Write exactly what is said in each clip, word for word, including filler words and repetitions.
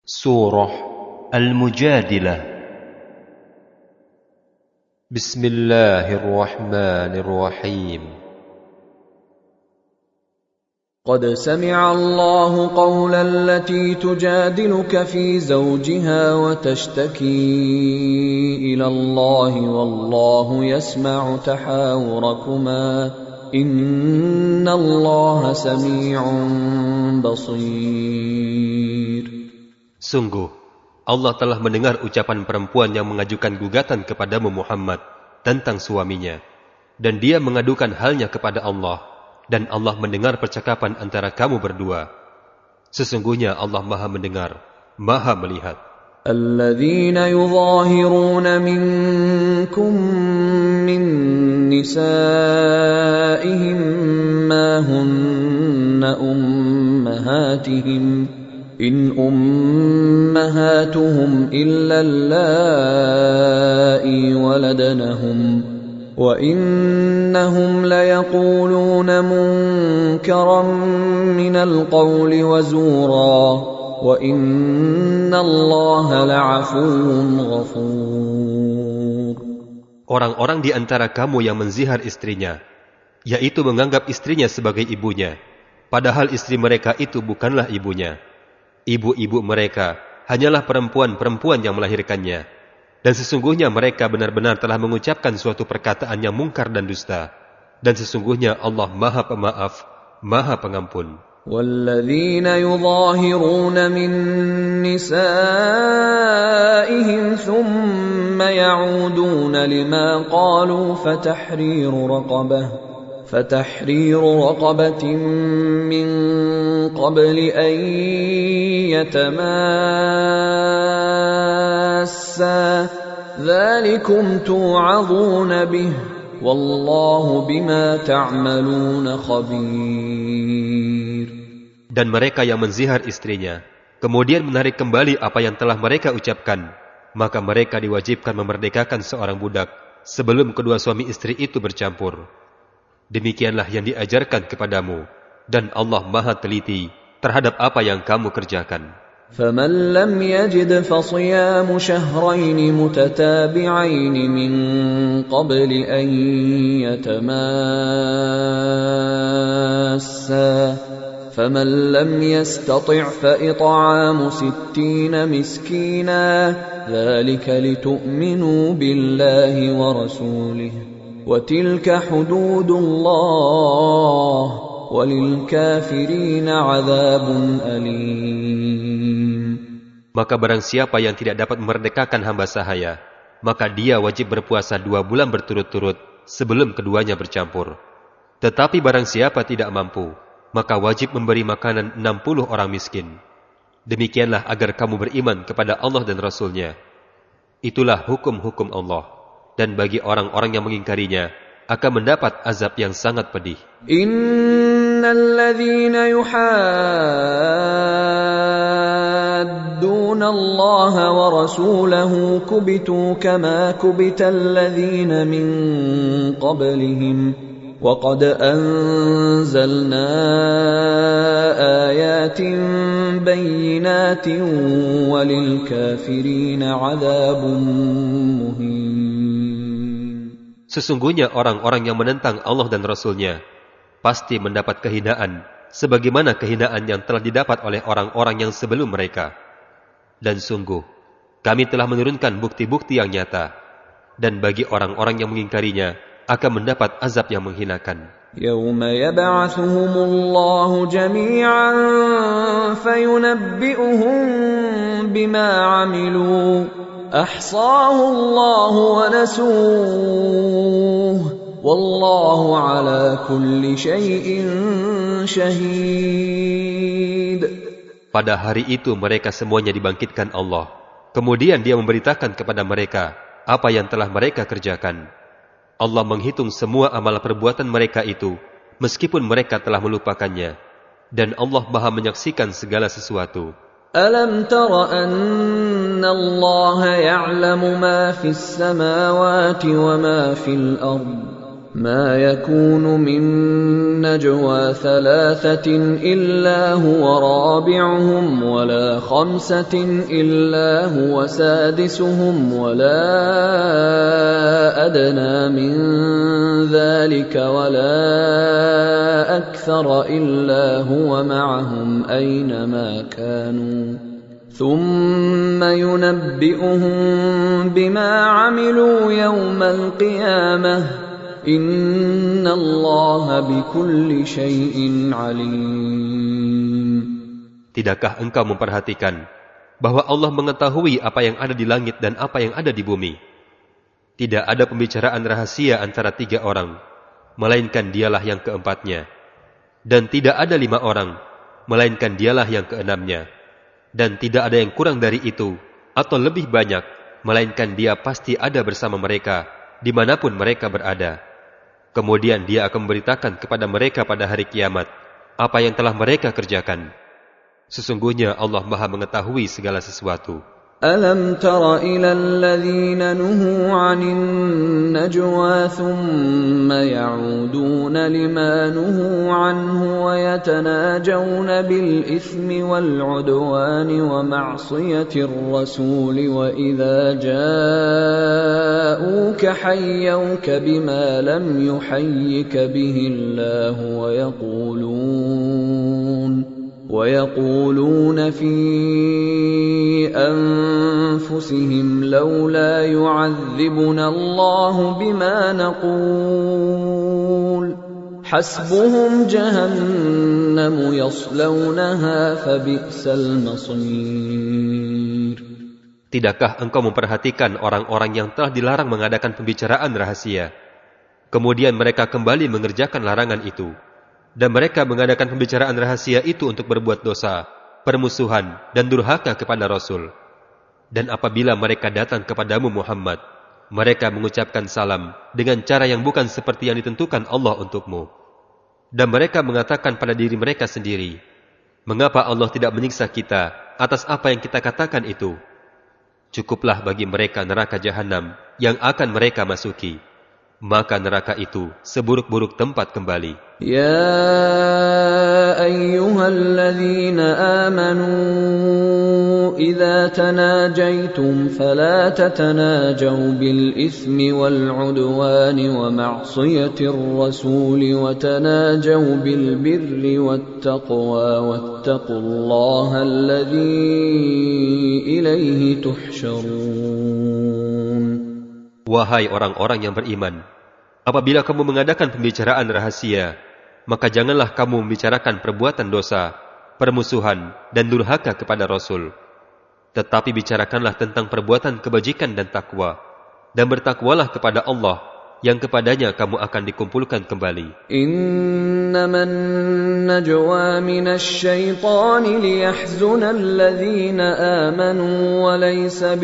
Surah Al-Mujadilah. Bismillahirrahmanirrahim. قد سمع الله قول التي تجادلك في زوجها وتشتكي إلى الله والله يسمع تحاوركما إن الله سميع بصير. Sungguh, Allah telah mendengar ucapan perempuan yang mengajukan gugatan kepadamu Muhammad tentang suaminya, dan dia mengadukan halnya kepada Allah, dan Allah mendengar percakapan antara kamu berdua. Sesungguhnya Allah Maha mendengar, Maha melihat. الذين يظاهرون منكم من نسائهم ما هن أمهاتهم إن أمهاتهم إلا اللائي ولدنهم وإنهم ليقولون منكرا من القول وزورا وإن الله لعفو غفور. Orang-orang di antara kamu yang menzihar istrinya, yaitu menganggap istrinya sebagai ibunya, padahal istri mereka itu bukanlah ibunya. Ibu-ibu mereka hanyalah perempuan-perempuan yang melahirkannya. Dan sesungguhnya mereka benar-benar telah mengucapkan suatu perkataan yang mungkar dan dusta. Dan sesungguhnya Allah Maha Pemaaf, Maha Pengampun. وَالَّذِينَ يُظَاهِرُونَ مِن نِّسَائِهِمْ ثُمَّ يَعُودُونَ لِمَا قَالُوا فَتَحْرِيرُ رَقَبَةٍ فَتَحْرِيرُ رَقَبَةٍ مِّن قَبْلِ أَن يَتَمَاسَّا ذَلِكُمْ تُوعَظُونَ بِهِ وَاللَّهُ بِمَا تَعْمَلُونَ خَبِيرٌ. Dan mereka yang menzihar istrinya, kemudian menarik kembali apa yang telah mereka ucapkan, maka mereka diwajibkan memerdekakan seorang budak sebelum kedua suami istri itu bercampur. Demikianlah yang diajarkan kepadamu, dan Allah Maha teliti terhadap apa yang kamu kerjakan. فَمَنْ لَمْ يَجِدْ فَصِيَامُ شَهْرَيْنِ مُتَتَابِعَيْنِ مِنْ قَبْلِ أَنْ يَتَمَاسَّا فَمَنْ لَمْ يَسْتَطِعْ فَإِطْعَامُ سِتِّينَ مِسْكِينًا ذَلِكَ لِتُؤْمِنُوا بِاللَّهِ وَرَسُولِهِ وَتِلْكَ حُدُودُ اللَّهِ وَلِلْكَافِرِينَ عَذَابٌ أَلِيمٌ. Maka barang siapa yang tidak dapat memerdekakan hamba sahaya, maka dia wajib berpuasa dua bulan berturut-turut sebelum keduanya bercampur. Tetapi barang siapa tidak mampu, maka wajib memberi makanan enam puluh orang miskin. Demikianlah agar kamu beriman kepada Allah dan Rasul-Nya. Itulah hukum-hukum Allah. Dan bagi orang-orang yang mengingkarinya, akan mendapat azab yang sangat pedih. Innal ladzina yuhadduna Allah wa rasulahu kubitu kama kubital ladzina min qablihim وَقَدْ أَنزَلْنَا آيَاتٍ بَيِّنَاتٍ وَلِلْكَافِرِينَ عَذَابٌ مُهِينٌ. Sesungguhnya orang-orang yang menentang Allah dan Rasul-Nya pasti mendapat kehinaan sebagaimana kehinaan yang telah didapat oleh orang-orang yang sebelum mereka. Dan sungguh, kami telah menurunkan bukti-bukti yang nyata, dan bagi orang-orang yang mengingkarinya akan mendapat azab yang menghinakan. Yauma yab'atsuhumullahu jami'an fayunabbi'uhum bima 'amilu ahsahu Allahu wa nasuh wallahu 'ala kulli syai'in syahid. Pada hari itu mereka semuanya dibangkitkan Allah. Kemudian Dia memberitakan kepada mereka apa yang telah mereka kerjakan. Allah menghitung semua amal perbuatan mereka itu, meskipun mereka telah melupakannya. Dan Allah Maha menyaksikan segala sesuatu. Alam tara anna Allah ya'lamu ma fis samawati wa ma fil ard ما يكون من نجوى ثلاثة إلا هو رابعهم ولا خمسة إلا هو سادسهم ولا أدنى من ذلك ولا أكثر إلا هو معهم أينما كانوا ثم ينبئهم بما عملوا يوم القيامة Inna Allah bikulli syai'in alim. Tidakkah engkau memperhatikan bahwa Allah mengetahui apa yang ada di langit dan apa yang ada di bumi? Tidak ada pembicaraan rahasia antara tiga orang, melainkan dialah yang keempatnya. Dan tidak ada lima orang, melainkan dialah yang keenamnya. Dan tidak ada yang kurang dari itu, atau lebih banyak, melainkan dia pasti ada bersama mereka, dimanapun mereka berada. Kemudian dia akan memberitakan kepada mereka pada hari kiamat apa yang telah mereka kerjakan. Sesungguhnya Allah Maha mengetahui segala sesuatu. Alam tara ila alladhina nuhu 'anil najwa thumma ya'uduna lima nuhu 'anhu wa yatanajawna bil ithmi wal 'udwani wa ma'siyatir rasul wa idza ja'uka hayyuka bima lam yuhayyika bihi Allah wa yaqulun وَيَقُولُونَ فِي أَنفُسِهِمْ لَوْلَا يُعَذِّبُنَا اللَّهُ بِمَا نَقُولُ حَسْبُهُمْ جَهَنَّمُ يَصْلَوْنَهَا فَبِئْسَ الْمَصِيرُ. Tidakkah engkau memperhatikan orang-orang yang telah dilarang mengadakan pembicaraan rahasia, kemudian mereka kembali mengerjakan larangan itu? Dan mereka mengadakan pembicaraan rahasia itu untuk berbuat dosa, permusuhan, dan durhaka kepada Rasul. Dan apabila mereka datang kepadamu Muhammad, mereka mengucapkan salam dengan cara yang bukan seperti yang ditentukan Allah untukmu. Dan mereka mengatakan pada diri mereka sendiri, mengapa Allah tidak menyiksa kita atas apa yang kita katakan itu? Cukuplah bagi mereka neraka jahanam yang akan mereka masuki. Maka neraka itu seburuk-buruk tempat kembali. Ya ayyuhalladzina amanu idza tanajaitum fala tatanajaw bil itsmi wal 'udwani wa ma'siyatir rasul wa tanajaw bil birri wat taqwa wattaqullaha alladzi ilaihi tuhsyarun. Wahai orang-orang yang beriman, apabila kamu mengadakan pembicaraan rahasia, maka janganlah kamu membicarakan perbuatan dosa, permusuhan, dan durhaka kepada Rasul. Tetapi bicarakanlah tentang perbuatan kebajikan dan takwa, dan bertakwalah kepada Allah, yang kepadanya kamu akan dikumpulkan kembali. Innaman najwa minasy syaitani liyahzuna alladhina amanu wa laysa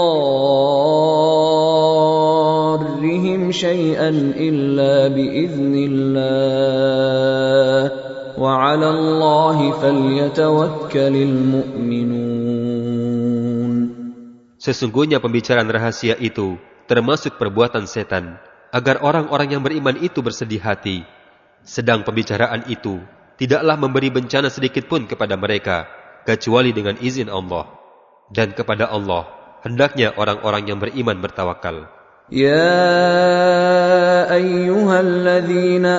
bidarrihim syai'an illa biiznillah wa 'ala Allahi falyatawakkalul mu'minun. Sesungguhnya pembicaraan rahasia itu termasuk perbuatan setan, agar orang-orang yang beriman itu bersedih hati. Sedang pembicaraan itu tidaklah memberi bencana sedikit pun kepada mereka, kecuali dengan izin Allah. Dan kepada Allah hendaknya orang-orang yang beriman bertawakal. Ya ayyuhalladzina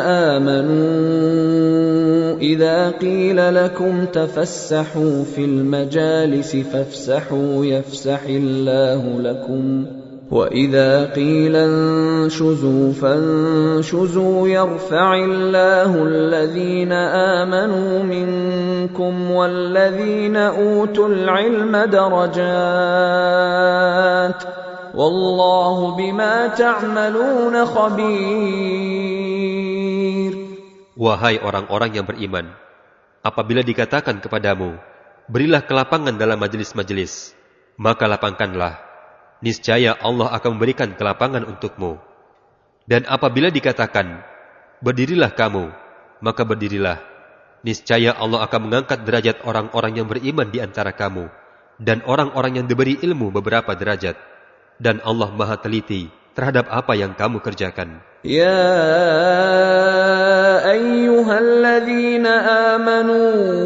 amanu idza qila lakum tafassahu fil majalisi fafsahu yafsahillahu lakum وَإِذَا قِيلَ انشُزُوا فَانشُزُوا يَرْفَعِ اللَّهُ الَّذِينَ آمَنُوا مِنكُمْ وَالَّذِينَ أُوتُوا الْعِلْمَ دَرَجَاتٍ وَاللَّهُ بِمَا تَعْمَلُونَ خَبِيرٌ. Wahai orang-orang yang beriman, apabila dikatakan kepadamu, berilah kelapangan dalam majelis-majelis, maka lapangkanlah. Niscaya Allah akan memberikan kelapangan untukmu. Dan apabila dikatakan, berdirilah kamu, maka berdirilah. Niscaya Allah akan mengangkat derajat orang-orang yang beriman di antara kamu, dan orang-orang yang diberi ilmu beberapa derajat. Dan Allah Maha teliti terhadap apa yang kamu kerjakan. Ya ayyuhalladzina amanu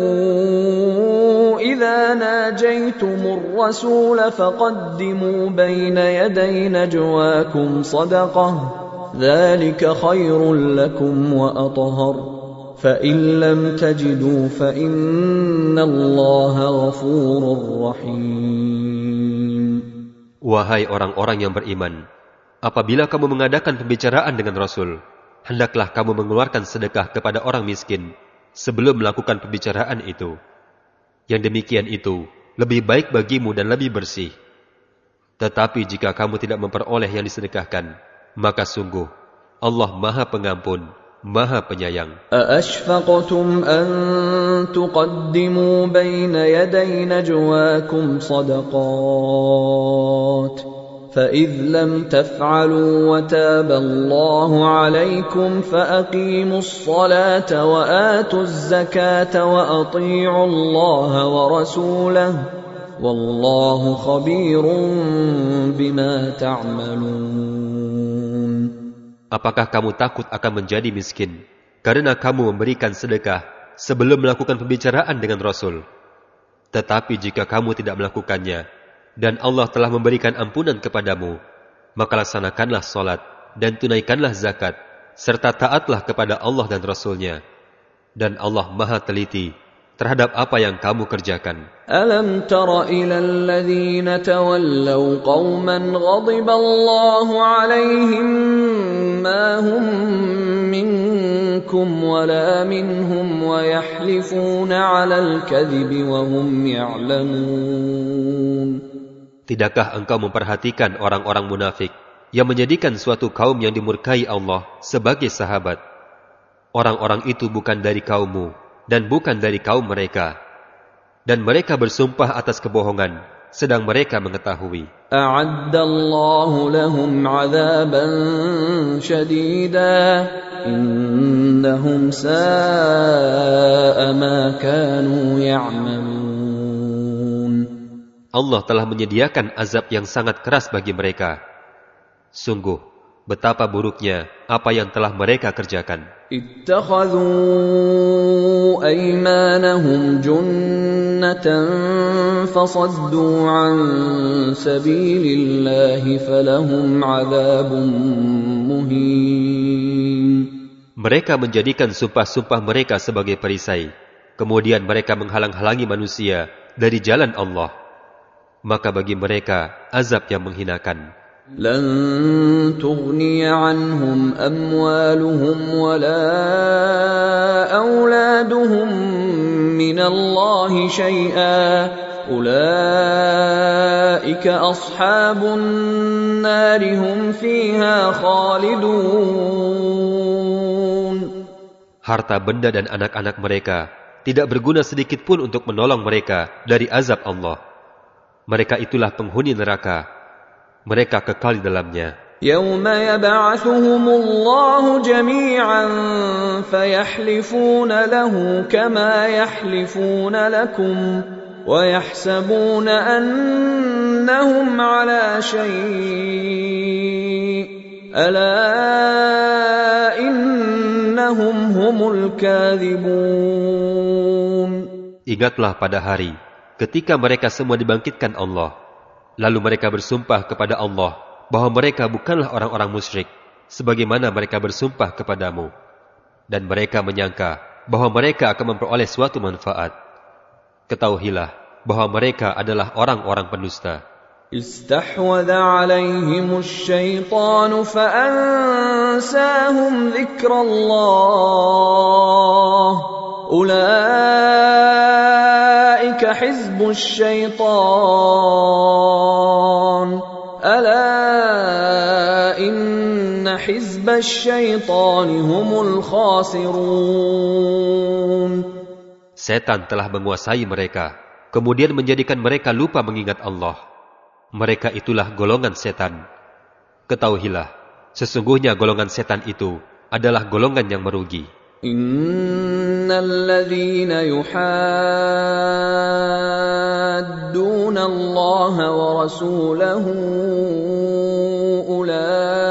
idza najaytumur rasul faqaddimu baina yaday najwakum sadaqah dzalika khairul lakum wa athhar fa in lam tajidu fa innallaha ghafurur rahim. Wahai orang-orang yang beriman, apabila kamu mengadakan pembicaraan dengan Rasul, hendaklah kamu mengeluarkan sedekah kepada orang miskin sebelum melakukan pembicaraan itu. Yang demikian itu lebih baik bagimu dan lebih bersih. Tetapi jika kamu tidak memperoleh yang disedekahkan, maka sungguh Allah Maha Pengampun, Maha Penyayang. أَأَشْفَقْتُمْ أَن تُقَدِّمُوا بَيْنَ يَدَيْ نَجْوَاكُمْ صَدَقَاتٍ فَإِذْ لَمْ تَفْعَلُوا وَتَابَ اللَّهُ عَلَيْكُمْ فَأَقِيمُوا الصَّلَاةَ وَآتُوا الزَّكَاةَ وَأَطِيعُوا اللَّهَ وَرَسُولَهُ وَاللَّهُ خَبِيرٌ بِمَا تَعْمَلُونَ. Apakah kamu takut akan menjadi miskin karena kamu memberikan sedekah sebelum melakukan pembicaraan dengan Rasul? Tetapi jika kamu tidak melakukannya, dan Allah telah memberikan ampunan kepadamu, maka laksanakanlah salat dan tunaikanlah zakat, serta taatlah kepada Allah dan Rasul-Nya. Dan Allah Maha teliti terhadap apa yang kamu kerjakan. Alam tara ilal ladzina tawallaw qauman ghadiballahu alaihim ma hum minkum wala minhum wa yahlifuna 'alal kadhibi wa hum ya'lamun. Tidakkah engkau memperhatikan orang-orang munafik yang menjadikan suatu kaum yang dimurkai Allah sebagai sahabat? Orang-orang itu bukan dari kaummu dan bukan dari kaum mereka. Dan mereka bersumpah atas kebohongan, sedang mereka mengetahui. A'addallahu lahum 'adzaban syadida innahum sa'a ma kanu ya'malun. Allah telah menyediakan azab yang sangat keras bagi mereka. Sungguh, betapa buruknya apa yang telah mereka kerjakan. Ittakhadhu aymanahum junnatan fasaddu an sabilillahi falahum 'adzabun muhin. Mereka menjadikan sumpah-sumpah mereka sebagai perisai, kemudian mereka menghalang-halangi manusia dari jalan Allah. Maka bagi mereka azab yang menghinakan. Lan tughniya anhum amwaluhum wala auladuhum minallahi syai'a ulaika ashabun nari hum fiha khalidun. Harta benda dan anak-anak mereka tidak berguna sedikit pun untuk menolong mereka dari azab Allah. Mereka itulah penghuni neraka. Mereka kekal di dalamnya. Yawma yab'athuhumullahu jami'an fayahlifuna lahu kama yahlifuna lakum wa yahsabuna annahum 'ala syai' ala innahum humul kadhibun. Ingatlah pada hari ketika mereka semua dibangkitkan Allah, lalu mereka bersumpah kepada Allah bahwa mereka bukanlah orang-orang musyrik, sebagaimana mereka bersumpah kepadamu. Dan mereka menyangka bahwa mereka akan memperoleh suatu manfaat. Ketahuilah bahwa mereka adalah orang-orang pendusta. Istahwadha 'alayhimush syaitanu fa'ansahum dzikrallah. Ulaika hizbush syaitan. Ala inna hizbash syaitani humul khasirun. Setan telah menguasai mereka, kemudian menjadikan mereka lupa mengingat Allah. Mereka itulah golongan setan. Ketahuilah, sesungguhnya golongan setan itu adalah golongan yang merugi. Innal ladzina yuhadduna Allah wa rasulahu ulai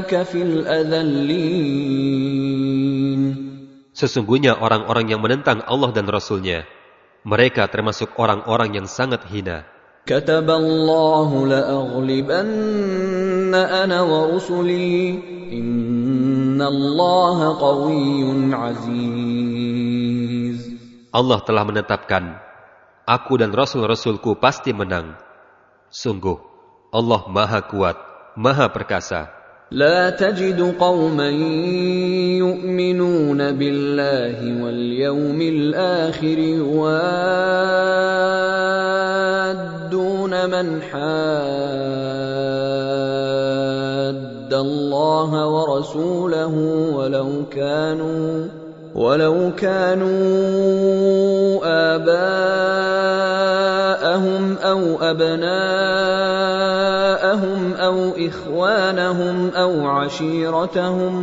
أُولَٰئِكَ فِي الْأَذَلِّينَ. Sesungguhnya orang-orang yang menentang Allah dan Rasul-Nya, mereka termasuk orang-orang yang sangat hina. كَتَبَ اللَّهُ لَأَغْلِبَنَّ أَنَا وَرُسُلِي إِنَّ اللَّهَ قَوِيٌّ عَزِيزٌ. Allah telah menetapkan, aku dan Rasul-Rasulku pasti menang. Sungguh, Allah Maha Kuat, Maha Perkasa. لا تجد قوما يؤمنون بالله واليوم الآخر يوادون من حاد الله ورسوله ولو كانوا ولو كانوا آباءهم أو أبناءهم أو إخوانهم أو عشيرتهم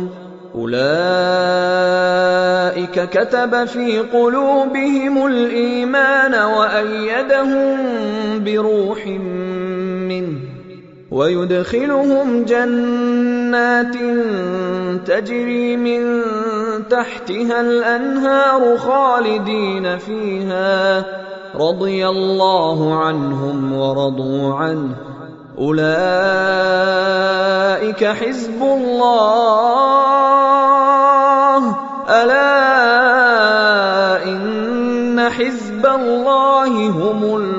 أولئك كتب في قلوبهم الإيمان وأيدهم بروح منه ويدخلهم جنات تجري من تحتها الأنهار خالدين فيها رضي الله عنهم ورضوا عنه أولئك حزب الله ألا إن حزب الله هم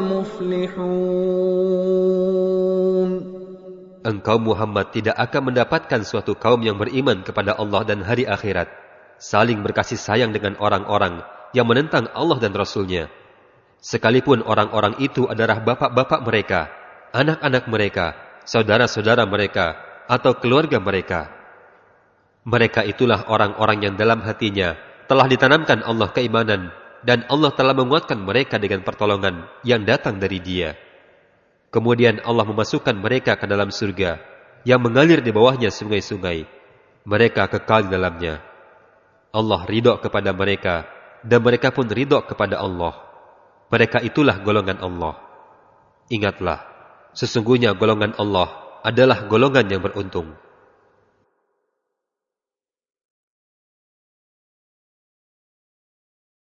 المفلحون. Engkau Muhammad tidak akan mendapatkan suatu kaum yang beriman kepada Allah dan hari akhirat, saling berkasih sayang dengan orang-orang yang menentang Allah dan Rasul-Nya, sekalipun orang-orang itu adalah bapak-bapak mereka, anak-anak mereka, saudara-saudara mereka, atau keluarga mereka. Mereka itulah orang-orang yang dalam hatinya telah ditanamkan Allah keimanan, dan Allah telah menguatkan mereka dengan pertolongan yang datang dari Dia. Kemudian Allah memasukkan mereka ke dalam surga yang mengalir di bawahnya sungai-sungai. Mereka kekal di dalamnya. Allah ridho kepada mereka, dan mereka pun ridho kepada Allah. Mereka itulah golongan Allah. Ingatlah, sesungguhnya golongan Allah adalah golongan yang beruntung.